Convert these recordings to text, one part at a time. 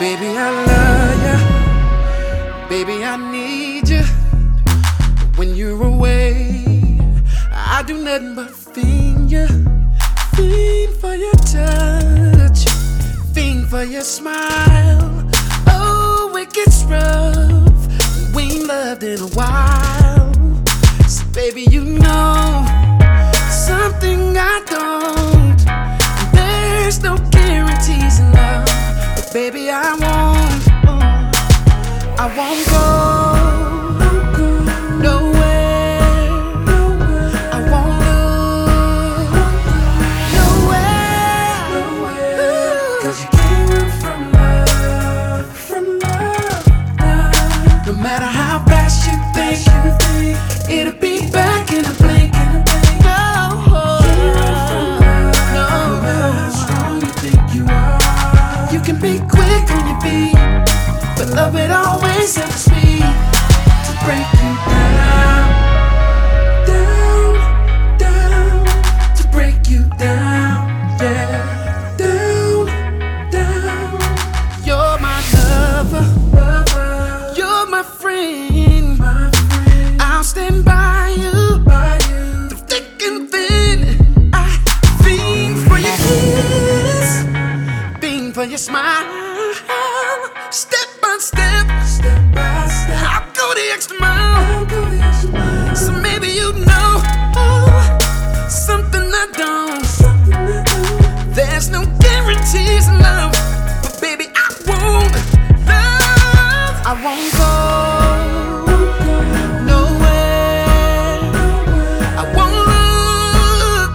Baby, I love you. Baby, I need you. When you're away, I do nothing but fiend you. Fiend for your touch, fiend for your smile. Oh, it gets rough. We ain't loved in a while. So baby, you know something I don't. There's no guarantees in love, but baby, I won't go nowhere. I won't look nowhere. 'Cause you can't run from love. No matter how fast you think, it'll be back in a blink. You can be quick on your feet, but love it always helps me to break you down, down, down, to break you down, yeah, down, down. You're my lover, you're my friend. I'll stand by you through thick and thin. I fiend for your kiss, fiend for your smile. Step by step, I'll go the extra mile. So maybe you know something I don't. There's no guarantees in love, but baby, I won't go nowhere. I won't look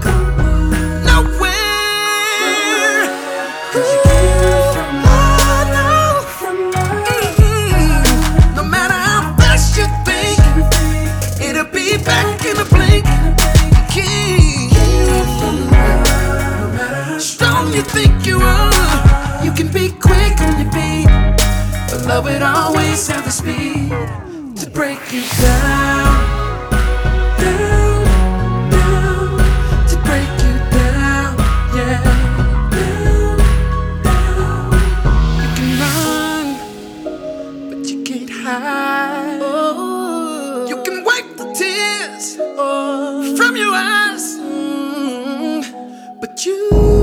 nowhere. 'Cause you can't run from love. No matter how fast you think, it'll be back in a blink. No matter how strong you think you are, you can be quick on your feet, but love it always have the speed to break you down, down, down, to break you down, yeah, down, down. You can run, but you can't hide. You can wipe the tears from your eyes, but you